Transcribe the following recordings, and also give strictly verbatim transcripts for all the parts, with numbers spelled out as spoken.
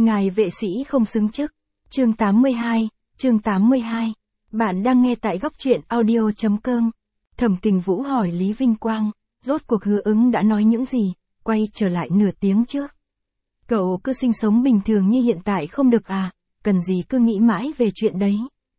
Ngài vệ sĩ không xứng chức. Chương tám mươi hai, chương tám mươi hai. Bạn đang nghe tại góc truyện audio chấm com. Thẩm Kình Vũ hỏi Lý Vinh Quang, rốt cuộc Hứa Ứng đã nói những gì, quay trở lại nửa tiếng trước. Cậu cứ sinh sống bình thường như hiện tại không được à, cần gì cứ nghĩ mãi về chuyện đấy.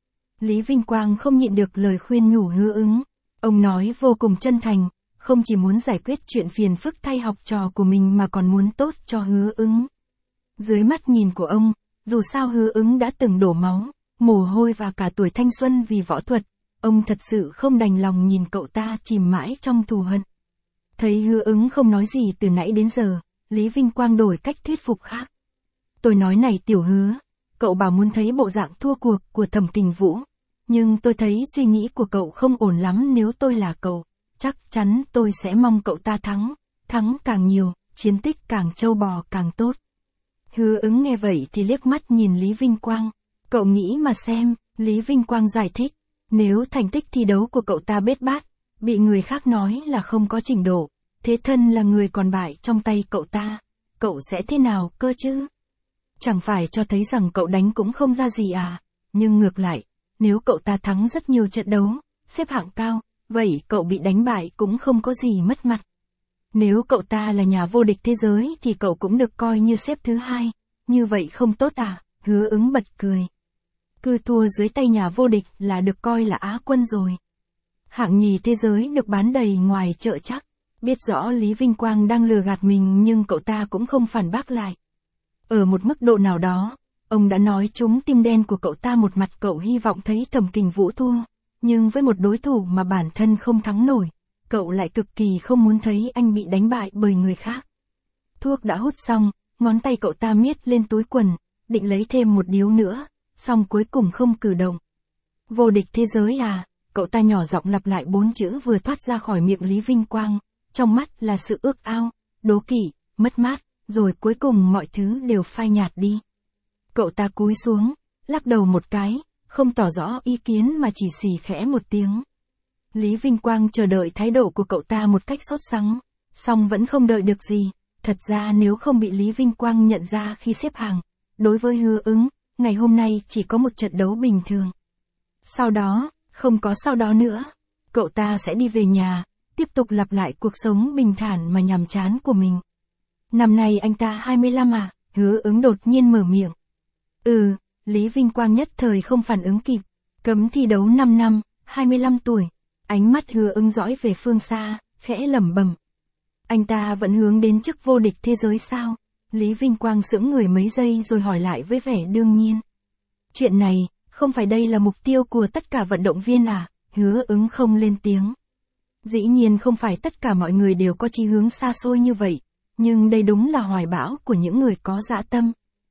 Lý Vinh Quang không nhịn được lời khuyên nhủ Hứa Ứng. Ông nói vô cùng chân thành, không chỉ muốn giải quyết chuyện phiền phức thay học trò của mình mà còn muốn tốt cho Hứa Ứng. Dưới mắt nhìn của ông, dù sao Hứa Ứng đã từng đổ máu, mồ hôi và cả tuổi thanh xuân vì võ thuật, ông thật sự không đành lòng nhìn cậu ta chìm mãi trong thù hận. Thấy Hứa Ứng không nói gì từ nãy đến giờ, Lý Vinh Quang đổi cách thuyết phục khác. Tôi nói này Tiểu Hứa, cậu bảo muốn thấy bộ dạng thua cuộc của Thẩm Kình Vũ, nhưng tôi thấy suy nghĩ của cậu không ổn lắm. Nếu tôi là cậu, chắc chắn tôi sẽ mong cậu ta thắng, thắng càng nhiều, chiến tích càng trâu bò càng tốt. Hứa Ứng nghe vậy thì liếc mắt nhìn Lý Vinh Quang. Cậu nghĩ mà xem, Lý Vinh Quang giải thích, nếu thành tích thi đấu của cậu ta bết bát, bị người khác nói là không có trình độ, thế thân là người còn bại trong tay cậu ta, cậu sẽ thế nào cơ chứ? Chẳng phải cho thấy rằng cậu đánh cũng không ra gì à, nhưng ngược lại, nếu cậu ta thắng rất nhiều trận đấu, xếp hạng cao, vậy cậu bị đánh bại cũng không có gì mất mặt. Nếu cậu ta là nhà vô địch thế giới thì cậu cũng được coi như xếp thứ hai, như vậy không tốt à? Hứa Ứng bật cười. Cứ thua dưới tay nhà vô địch là được coi là Á quân rồi. Hạng nhì thế giới được bán đầy ngoài chợ chắc. Biết rõ Lý Vinh Quang đang lừa gạt mình nhưng cậu ta cũng không phản bác lại. Ở một mức độ nào đó, ông đã nói trúng tim đen của cậu ta. Một mặt cậu hy vọng thấy Thẩm Kình Vũ thua, nhưng với một đối thủ mà bản thân không thắng nổi, cậu lại cực kỳ không muốn thấy anh bị đánh bại bởi người khác. Thuốc đã hút xong, ngón tay cậu ta miết lên túi quần, định lấy thêm một điếu nữa, xong cuối cùng không cử động. Vô địch thế giới à? Cậu ta nhỏ giọng lặp lại bốn chữ vừa thoát ra khỏi miệng Lý Vinh Quang, trong mắt là sự ước ao, đố kỵ, mất mát, rồi cuối cùng mọi thứ đều phai nhạt đi. Cậu ta cúi xuống, lắc đầu một cái, không tỏ rõ ý kiến mà chỉ xì khẽ một tiếng. Lý Vinh Quang chờ đợi thái độ của cậu ta một cách sốt sắng, song vẫn không đợi được gì. Thật ra nếu không bị Lý Vinh Quang nhận ra khi xếp hàng, đối với Hứa Ứng, ngày hôm nay chỉ có một trận đấu bình thường. Sau đó, không có sau đó nữa, cậu ta sẽ đi về nhà, tiếp tục lặp lại cuộc sống bình thản mà nhàm chán của mình. Năm nay anh ta hai mươi lăm à? Hứa Ứng đột nhiên mở miệng. Ừ, Lý Vinh Quang nhất thời không phản ứng kịp. Cấm thi đấu năm năm, hai mươi lăm tuổi. Ánh mắt Hứa Ứng dõi về phương xa, khẽ lẩm bẩm. Anh ta vẫn hướng đến chức vô địch thế giới sao? Lý Vinh Quang sững người mấy giây rồi hỏi lại với vẻ đương nhiên. Chuyện này, không phải đây là mục tiêu của tất cả vận động viên à? Hứa Ứng không lên tiếng. Dĩ nhiên không phải tất cả mọi người đều có chí hướng xa xôi như vậy, nhưng đây đúng là hoài bão của những người có dã tâm.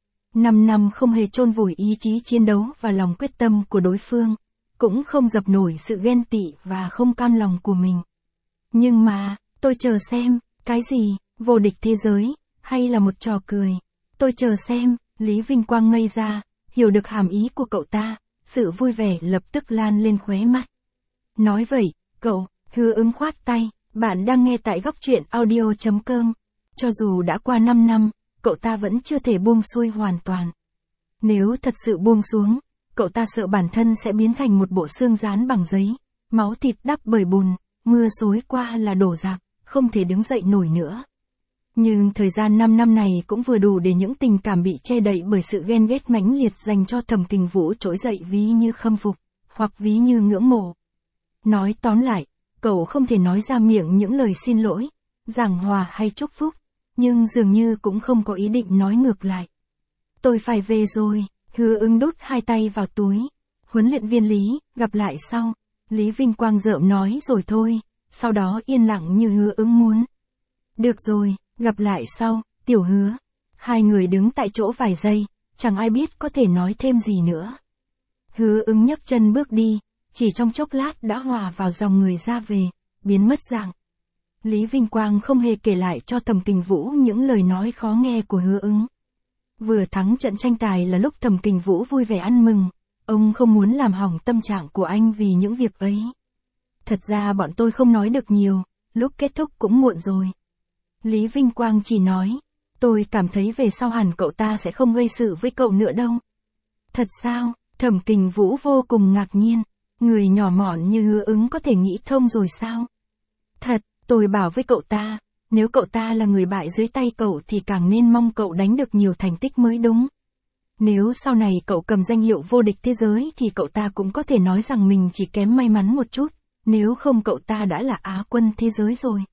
Năm năm không hề chôn vùi ý chí chiến đấu và lòng quyết tâm của đối phương, cũng không dập nổi sự ghen tị và không cam lòng của mình. Nhưng mà, tôi chờ xem, cái gì, vô địch thế giới, hay là một trò cười? Tôi chờ xem, Lý Vinh Quang ngây ra, hiểu được hàm ý của cậu ta, sự vui vẻ lập tức lan lên khóe mắt. Nói vậy, cậu, Hứa Ứng khoát tay, bạn đang nghe tại góc truyện audio chấm com. Cho dù đã qua năm năm, cậu ta vẫn chưa thể buông xuôi hoàn toàn. Nếu thật sự buông xuống, cậu ta sợ bản thân sẽ biến thành một bộ xương dán bằng giấy, máu thịt đắp bởi bùn, mưa xối qua là đổ rạp, không thể đứng dậy nổi nữa. Nhưng thời gian năm năm này cũng vừa đủ để những tình cảm bị che đậy bởi sự ghen ghét mãnh liệt dành cho Thẩm Kình Vũ trỗi dậy ví như khâm phục, hoặc ví như ngưỡng mộ. Nói tóm lại, cậu không thể nói ra miệng những lời xin lỗi, giảng hòa hay chúc phúc, nhưng dường như cũng không có ý định nói ngược lại. Tôi phải về rồi. Hứa Ứng đút hai tay vào túi. Huấn luyện viên Lý, gặp lại sau. Lý Vinh Quang rợm nói rồi thôi, sau đó yên lặng như Hứa Ứng muốn. Được rồi, gặp lại sau, Tiểu Hứa. Hai người đứng tại chỗ vài giây, chẳng ai biết có thể nói thêm gì nữa. Hứa Ứng nhấc chân bước đi, chỉ trong chốc lát đã hòa vào dòng người ra về, biến mất dạng. Lý Vinh Quang không hề kể lại cho Thẩm Kình Vũ những lời nói khó nghe của Hứa Ứng. Vừa thắng trận tranh tài là lúc Thẩm Kình Vũ vui vẻ ăn mừng, ông không muốn làm hỏng tâm trạng của anh vì những việc ấy. Thật ra bọn tôi không nói được nhiều, lúc kết thúc cũng muộn rồi. Lý Vinh Quang chỉ nói, Tôi cảm thấy về sau hẳn cậu ta sẽ không gây sự với cậu nữa đâu. Thật sao? Thẩm Kình Vũ vô cùng ngạc nhiên. Người nhỏ mọn như Hứa Ứng có thể nghĩ thông rồi sao? Thật, tôi bảo với cậu ta, nếu cậu ta là người bại dưới tay cậu thì càng nên mong cậu đánh được nhiều thành tích mới đúng. Nếu sau này cậu cầm danh hiệu vô địch thế giới thì cậu ta cũng có thể nói rằng mình chỉ kém may mắn một chút, nếu không cậu ta đã là Á quân thế giới rồi.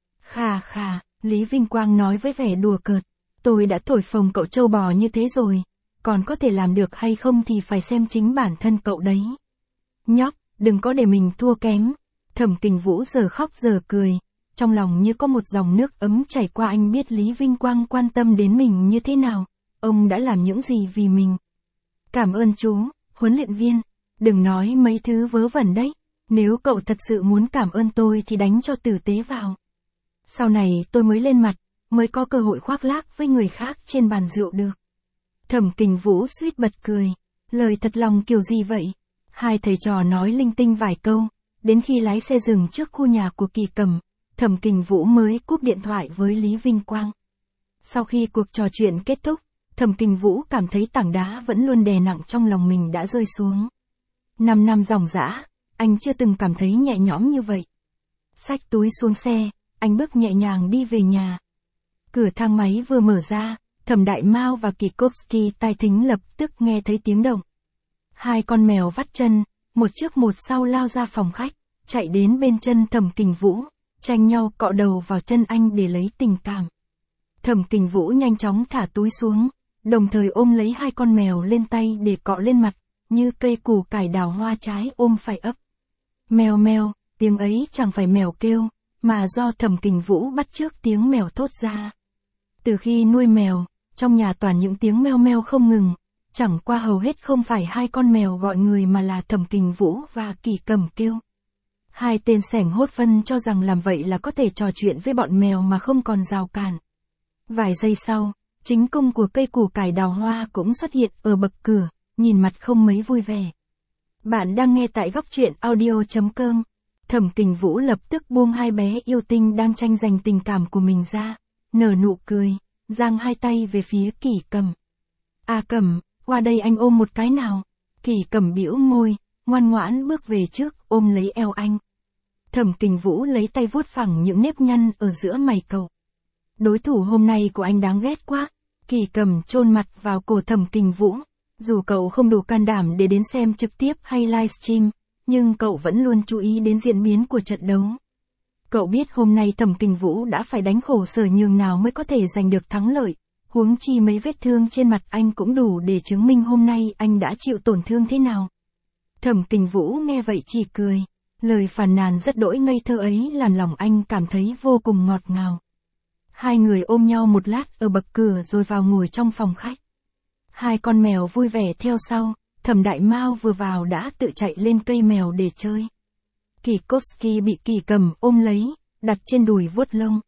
Khà khà, Lý Vinh Quang nói với vẻ đùa cợt, tôi đã thổi phồng cậu trâu bò như thế rồi, còn có thể làm được hay không thì phải xem chính bản thân cậu đấy. Nhóc, đừng có để mình thua kém. Thẩm Kình Vũ giờ khóc giờ cười, trong lòng như có một dòng nước ấm chảy qua. Anh biết Lý Vinh Quang quan tâm đến mình như thế nào, ông đã làm những gì vì mình. Cảm ơn chú, huấn luyện viên, đừng nói mấy thứ vớ vẩn đấy, nếu cậu thật sự muốn cảm ơn tôi thì đánh cho tử tế vào. Sau này tôi mới lên mặt, mới có cơ hội khoác lác với người khác trên bàn rượu được. Thẩm Kình Vũ suýt bật cười, lời thật lòng kiểu gì vậy? Hai thầy trò nói linh tinh vài câu, đến khi lái xe dừng trước khu nhà của Kỳ Cầm, Thẩm Kình Vũ mới cúp điện thoại với Lý Vinh Quang. Sau khi cuộc trò chuyện kết thúc, Thẩm Kình Vũ cảm thấy tảng đá vẫn luôn đè nặng trong lòng mình đã rơi xuống. Năm năm dòng dã, anh chưa từng cảm thấy nhẹ nhõm như vậy. Xách túi xuống xe, anh bước nhẹ nhàng đi về nhà. Cửa thang máy vừa mở ra, Thẩm Đại Mao và Kikovsky tai thính lập tức nghe thấy tiếng động. Hai con mèo vắt chân, một trước một sau lao ra phòng khách, chạy đến bên chân Thẩm Kình Vũ, tranh nhau cọ đầu vào chân anh để lấy tình cảm. Thẩm Kình Vũ nhanh chóng thả túi xuống, đồng thời ôm lấy hai con mèo lên tay để cọ lên mặt, như cây củ cải đào hoa trái ôm phải ấp. Mèo mèo, tiếng ấy chẳng phải mèo kêu, mà do Thẩm Kình Vũ bắt chước tiếng mèo thốt ra. Từ khi nuôi mèo, trong nhà toàn những tiếng meo meo không ngừng, chẳng qua hầu hết không phải hai con mèo gọi người mà là Thẩm Kình Vũ và Kỳ Cầm kêu. Hai tên sẻng hốt phân cho rằng làm vậy là có thể trò chuyện với bọn mèo mà không còn rào cản. Vài giây sau, chính cung của cây củ cải đào hoa cũng xuất hiện ở bậc cửa, nhìn mặt không mấy vui vẻ. Bạn đang nghe tại góc truyện audio chấm com. Thẩm Kình Vũ lập tức buông hai bé yêu tinh đang tranh giành tình cảm của mình ra, nở nụ cười, giang hai tay về phía Kỳ Cầm. À Cầm, qua đây anh ôm một cái nào. Kỳ Cầm bĩu môi, ngoan ngoãn bước về trước ôm lấy eo anh. Thẩm Kình Vũ lấy tay vuốt phẳng những nếp nhăn ở giữa mày cậu. Đối thủ hôm nay của anh đáng ghét quá. Kỳ Cầm chôn mặt vào cổ Thẩm Kình Vũ. Dù cậu không đủ can đảm để đến xem trực tiếp hay livestream, nhưng cậu vẫn luôn chú ý đến diễn biến của trận đấu. Cậu biết hôm nay Thẩm Kình Vũ đã phải đánh khổ sở nhường nào mới có thể giành được thắng lợi, huống chi mấy vết thương trên mặt anh cũng đủ để chứng minh hôm nay anh đã chịu tổn thương thế nào. Thẩm Kình Vũ nghe vậy chỉ cười, lời phàn nàn rất đỗi ngây thơ ấy làm lòng anh cảm thấy vô cùng ngọt ngào. Hai người ôm nhau một lát ở bậc cửa rồi vào ngồi trong phòng khách. Hai con mèo vui vẻ theo sau, Thẩm Đại Mao vừa vào đã tự chạy lên cây mèo để chơi. Kikovsky bị Kỳ Cầm ôm lấy, đặt trên đùi vuốt lông.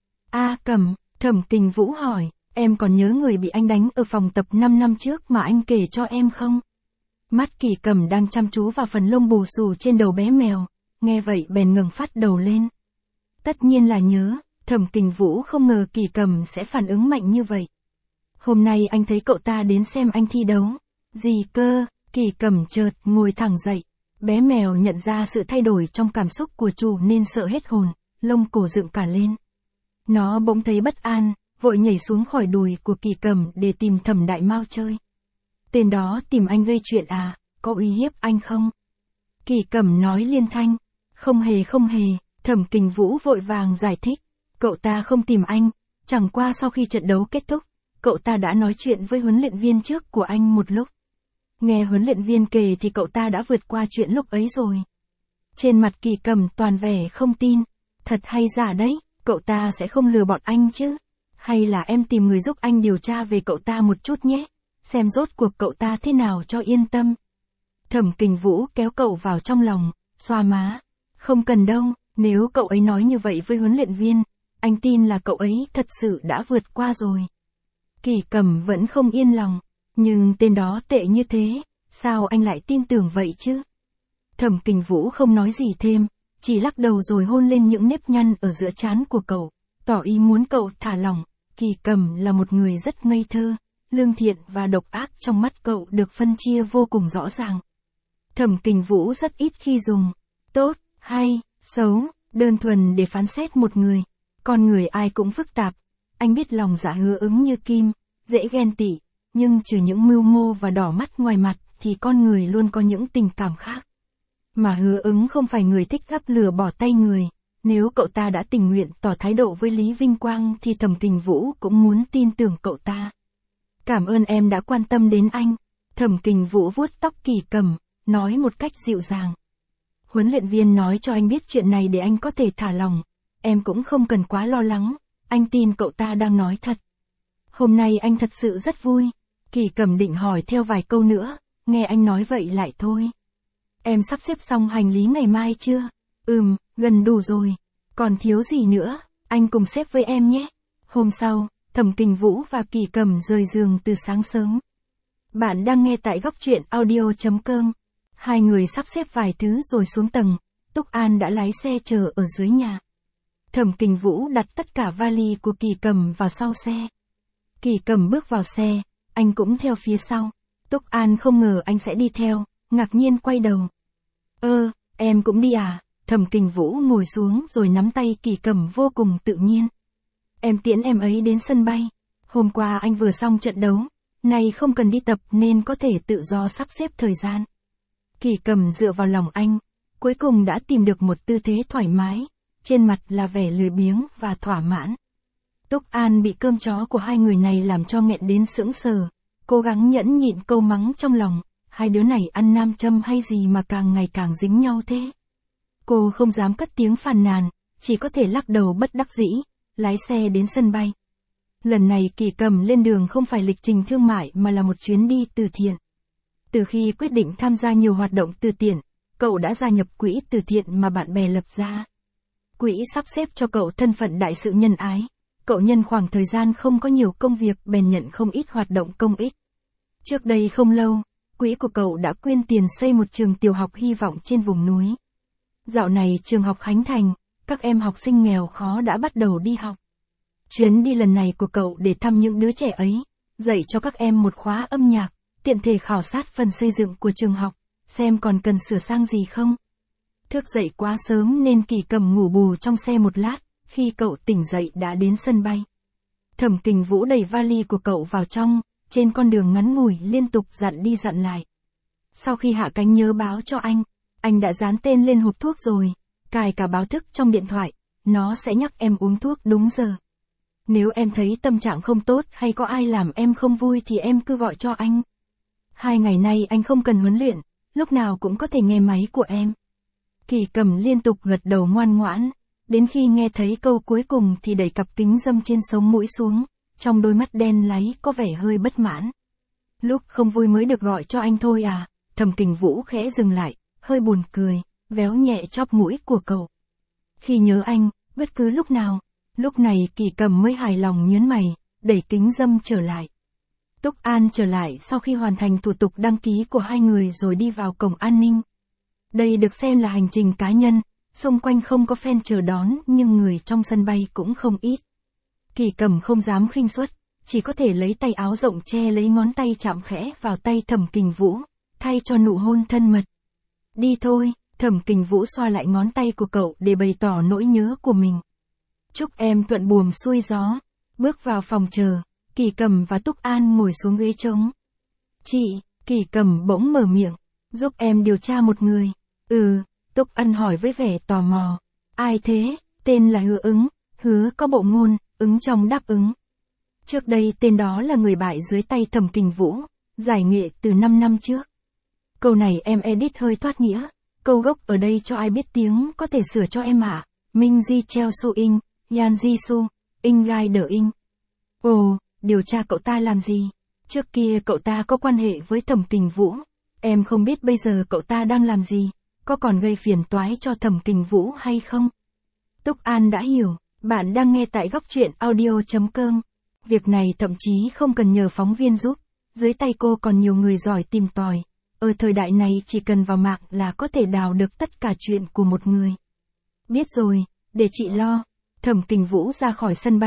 A Cầm, Thẩm Kình Vũ hỏi, em còn nhớ người bị anh đánh ở phòng tập năm năm trước mà anh kể cho em không? Mắt Kỳ Cầm đang chăm chú vào phần lông bù xù trên đầu bé mèo, nghe vậy bèn ngẩng phát đầu lên. Tất nhiên là nhớ, Thẩm Kình Vũ không ngờ Kỳ Cầm sẽ phản ứng mạnh như vậy. Hôm nay anh thấy cậu ta đến xem anh thi đấu. Gì cơ? Kỳ Cầm chợt ngồi thẳng dậy. Bé mèo nhận ra sự thay đổi trong cảm xúc của chủ nên sợ hết hồn, lông cổ dựng cả lên. Nó bỗng thấy bất an, vội nhảy xuống khỏi đùi của Kỳ Cầm để tìm Thẩm Đại Mao chơi. Tên đó tìm anh gây chuyện à, có uy hiếp anh không? Kỳ Cầm nói liên thanh. Không hề không hề, Thẩm Kình Vũ vội vàng giải thích. Cậu ta không tìm anh, chẳng qua sau khi trận đấu kết thúc, cậu ta đã nói chuyện với huấn luyện viên trước của anh một lúc. Nghe huấn luyện viên kể thì cậu ta đã vượt qua chuyện lúc ấy rồi. Trên mặt Kỳ Cầm toàn vẻ không tin. Thật hay giả đấy, cậu ta sẽ không lừa bọn anh chứ? Hay là em tìm người giúp anh điều tra về cậu ta một chút nhé, xem rốt cuộc cậu ta thế nào cho yên tâm. Thẩm Kình Vũ kéo cậu vào trong lòng, xoa má. Không cần đâu, nếu cậu ấy nói như vậy với huấn luyện viên, anh tin là cậu ấy thật sự đã vượt qua rồi. Kỳ Cầm vẫn không yên lòng. Nhưng tên đó tệ như thế, sao anh lại tin tưởng vậy chứ? Thẩm Kình Vũ không nói gì thêm, chỉ lắc đầu rồi hôn lên những nếp nhăn ở giữa trán của cậu, tỏ ý muốn cậu thả lỏng, Kỳ Cầm là một người rất ngây thơ, lương thiện và độc ác trong mắt cậu được phân chia vô cùng rõ ràng. Thẩm Kình Vũ rất ít khi dùng tốt, hay, xấu, đơn thuần để phán xét một người. Con người ai cũng phức tạp. Anh biết lòng dạ Hứa Ứng như kim, dễ ghen tị, nhưng trừ những mưu mô và đỏ mắt ngoài mặt thì con người luôn có những tình cảm khác. Mà Hứa Ứng không phải người thích gắp lửa bỏ tay người. Nếu cậu ta đã tình nguyện tỏ thái độ với Lý Vinh Quang thì Thẩm Kình Vũ cũng muốn tin tưởng cậu ta. Cảm ơn em đã quan tâm đến anh. Thẩm Kình Vũ vuốt tóc Kỳ Cầm, nói một cách dịu dàng. Huấn luyện viên nói cho anh biết chuyện này để anh có thể thả lòng. Em cũng không cần quá lo lắng, anh tin cậu ta đang nói thật. Hôm nay anh thật sự rất vui. Kỳ Cầm định hỏi theo vài câu nữa, nghe anh nói vậy lại thôi. Em sắp xếp xong hành lý ngày mai chưa? Ừm, gần đủ rồi. Còn thiếu gì nữa, anh cùng xếp với em nhé. Hôm sau, Thẩm Kình Vũ và Kỳ Cầm rời giường từ sáng sớm. Bạn đang nghe tại góc truyện audio chấm com. Hai người sắp xếp vài thứ rồi xuống tầng. Túc An đã lái xe chờ ở dưới nhà. Thẩm Kình Vũ đặt tất cả vali của Kỳ Cầm vào sau xe. Kỳ Cầm bước vào xe, anh cũng theo phía sau. Túc An không ngờ anh sẽ đi theo, ngạc nhiên quay đầu. Ơ, em cũng đi à? Thẩm Kình Vũ ngồi xuống rồi nắm tay Kỳ Cầm vô cùng tự nhiên. Em tiễn em ấy đến sân bay. Hôm qua anh vừa xong trận đấu, nay không cần đi tập nên có thể tự do sắp xếp thời gian. Kỳ Cầm dựa vào lòng anh, cuối cùng đã tìm được một tư thế thoải mái, trên mặt là vẻ lười biếng và thỏa mãn. Túc An bị cơm chó của hai người này làm cho nghẹn đến sững sờ, cố gắng nhẫn nhịn câu mắng trong lòng, hai đứa này ăn nam châm hay gì mà càng ngày càng dính nhau thế. Cô không dám cất tiếng phàn nàn, chỉ có thể lắc đầu bất đắc dĩ, lái xe đến sân bay. Lần này Kỳ Cầm lên đường không phải lịch trình thương mại mà là một chuyến đi từ thiện. Từ khi quyết định tham gia nhiều hoạt động từ thiện, cậu đã gia nhập quỹ từ thiện mà bạn bè lập ra. Quỹ sắp xếp cho cậu thân phận đại sự nhân ái. Cậu nhân khoảng thời gian không có nhiều công việc bèn nhận không ít hoạt động công ích. Trước đây không lâu, quỹ của cậu đã quyên tiền xây một trường tiểu học hy vọng trên vùng núi. Dạo này trường học khánh thành, các em học sinh nghèo khó đã bắt đầu đi học. Chuyến đi lần này của cậu để thăm những đứa trẻ ấy, dạy cho các em một khóa âm nhạc, tiện thể khảo sát phần xây dựng của trường học, xem còn cần sửa sang gì không. Thức dậy quá sớm nên Kỳ Cầm ngủ bù trong xe một lát, khi cậu tỉnh dậy đã đến sân bay. Thẩm Kình Vũ đẩy vali của cậu vào trong, trên con đường ngắn ngủi liên tục dặn đi dặn lại. Sau khi hạ cánh nhớ báo cho anh, anh đã dán tên lên hộp thuốc rồi, cài cả báo thức trong điện thoại, nó sẽ nhắc em uống thuốc đúng giờ. Nếu em thấy tâm trạng không tốt hay có ai làm em không vui thì em cứ gọi cho anh. Hai ngày nay anh không cần huấn luyện, lúc nào cũng có thể nghe máy của em. Kỳ Cầm liên tục gật đầu ngoan ngoãn, đến khi nghe thấy câu cuối cùng thì đẩy cặp kính râm trên sống mũi xuống, trong đôi mắt đen láy có vẻ hơi bất mãn. Lúc không vui mới được gọi cho anh thôi à? Thẩm Kình Vũ khẽ dừng lại, hơi buồn cười, véo nhẹ chóp mũi của cậu. Khi nhớ anh, bất cứ lúc nào. Lúc này Kỳ Cầm mới hài lòng nhớn mày, đẩy kính râm trở lại. Túc An trở lại sau khi hoàn thành thủ tục đăng ký của hai người rồi đi vào cổng an ninh. Đây được xem là hành trình cá nhân, xung quanh không có fan chờ đón nhưng người trong sân bay cũng không ít. Kỳ Cầm không dám khinh suất, chỉ có thể lấy tay áo rộng che lấy ngón tay chạm khẽ vào tay Thẩm Kình Vũ, thay cho nụ hôn thân mật. Đi thôi, Thẩm Kình Vũ xoa lại ngón tay của cậu để bày tỏ nỗi nhớ của mình. Chúc em thuận buồm xuôi gió. Bước vào phòng chờ, Kỳ Cầm và Túc An ngồi xuống ghế trống. Chị, Kỳ Cầm bỗng mở miệng, giúp em điều tra một người. Ừ, Túc An hỏi với vẻ tò mò. Ai thế? Tên là Hứa Ứng, hứa có bộ ngôn, ứng trong đáp ứng. Trước đây tên đó là người bại dưới tay Thẩm Kình Vũ, giải nghệ từ năm năm trước. Câu này em edit hơi thoát nghĩa, câu gốc ở đây cho ai biết tiếng có thể sửa cho em ạ. Minh Ji Cheo Su In, Yan Ji Su, In Gai Đờ In. Ồ, điều tra cậu ta làm gì? Trước kia cậu ta có quan hệ với Thẩm Kình Vũ. Em không biết bây giờ cậu ta đang làm gì, có còn gây phiền toái cho Thẩm Kình Vũ hay không? Túc An đã hiểu, bạn đang nghe tại góc truyện audio chấm com. Việc này thậm chí không cần nhờ phóng viên giúp, dưới tay cô còn nhiều người giỏi tìm tòi. Ở thời đại này chỉ cần vào mạng là có thể đào được tất cả chuyện của một người. Biết rồi, để chị lo. Thẩm Kình Vũ ra khỏi sân bay,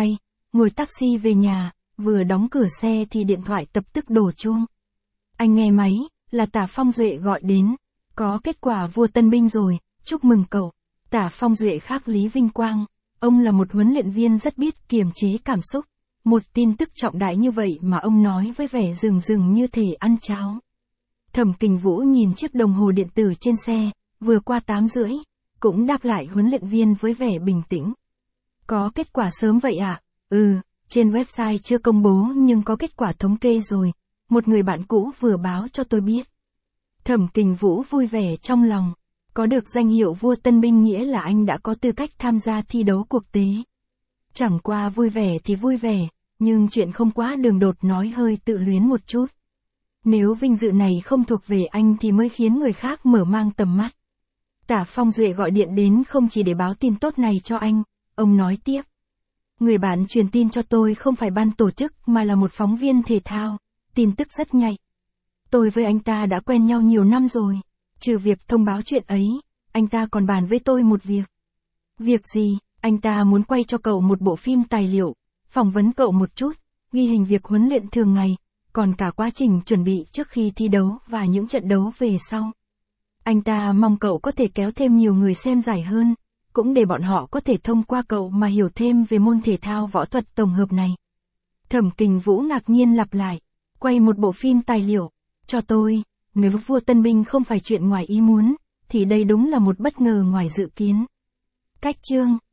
ngồi taxi về nhà, vừa đóng cửa xe thì điện thoại tập tức đổ chuông. Anh nghe máy, là Tả Phong Duệ gọi đến. Có kết quả vua tân binh rồi, chúc mừng cậu. Tả Phong Duệ khác Lý Vinh Quang. Ông là một huấn luyện viên rất biết kiềm chế cảm xúc. Một tin tức trọng đại như vậy mà ông nói với vẻ rừng rừng như thể ăn cháo. Thẩm Kình Vũ nhìn chiếc đồng hồ điện tử trên xe, vừa qua tám rưỡi, cũng đáp lại huấn luyện viên với vẻ bình tĩnh. Có kết quả sớm vậy ạ? À? Ừ, trên website chưa công bố nhưng có kết quả thống kê rồi. Một người bạn cũ vừa báo cho tôi biết. Thẩm Kình Vũ vui vẻ trong lòng. Có được danh hiệu vua tân binh nghĩa là anh đã có tư cách tham gia thi đấu quốc tế. Chẳng qua vui vẻ thì vui vẻ, nhưng chuyện không quá đường đột nói hơi tự luyến một chút. Nếu vinh dự này không thuộc về anh thì mới khiến người khác mở mang tầm mắt. Tả Phong Duệ gọi điện đến không chỉ để báo tin tốt này cho anh, ông nói tiếp. Người bạn truyền tin cho tôi không phải ban tổ chức mà là một phóng viên thể thao, tin tức rất nhạy. Tôi với anh ta đã quen nhau nhiều năm rồi, trừ việc thông báo chuyện ấy, anh ta còn bàn với tôi một việc. Việc gì? Anh ta muốn quay cho cậu một bộ phim tài liệu, phỏng vấn cậu một chút, ghi hình việc huấn luyện thường ngày, còn cả quá trình chuẩn bị trước khi thi đấu và những trận đấu về sau. Anh ta mong cậu có thể kéo thêm nhiều người xem giải hơn, cũng để bọn họ có thể thông qua cậu mà hiểu thêm về môn thể thao võ thuật tổng hợp này. Thẩm Kình Vũ ngạc nhiên lặp lại, quay một bộ phim tài liệu, cho tôi, nếu vua tân binh không phải chuyện ngoài ý muốn, thì đây đúng là một bất ngờ ngoài dự kiến. Cách chương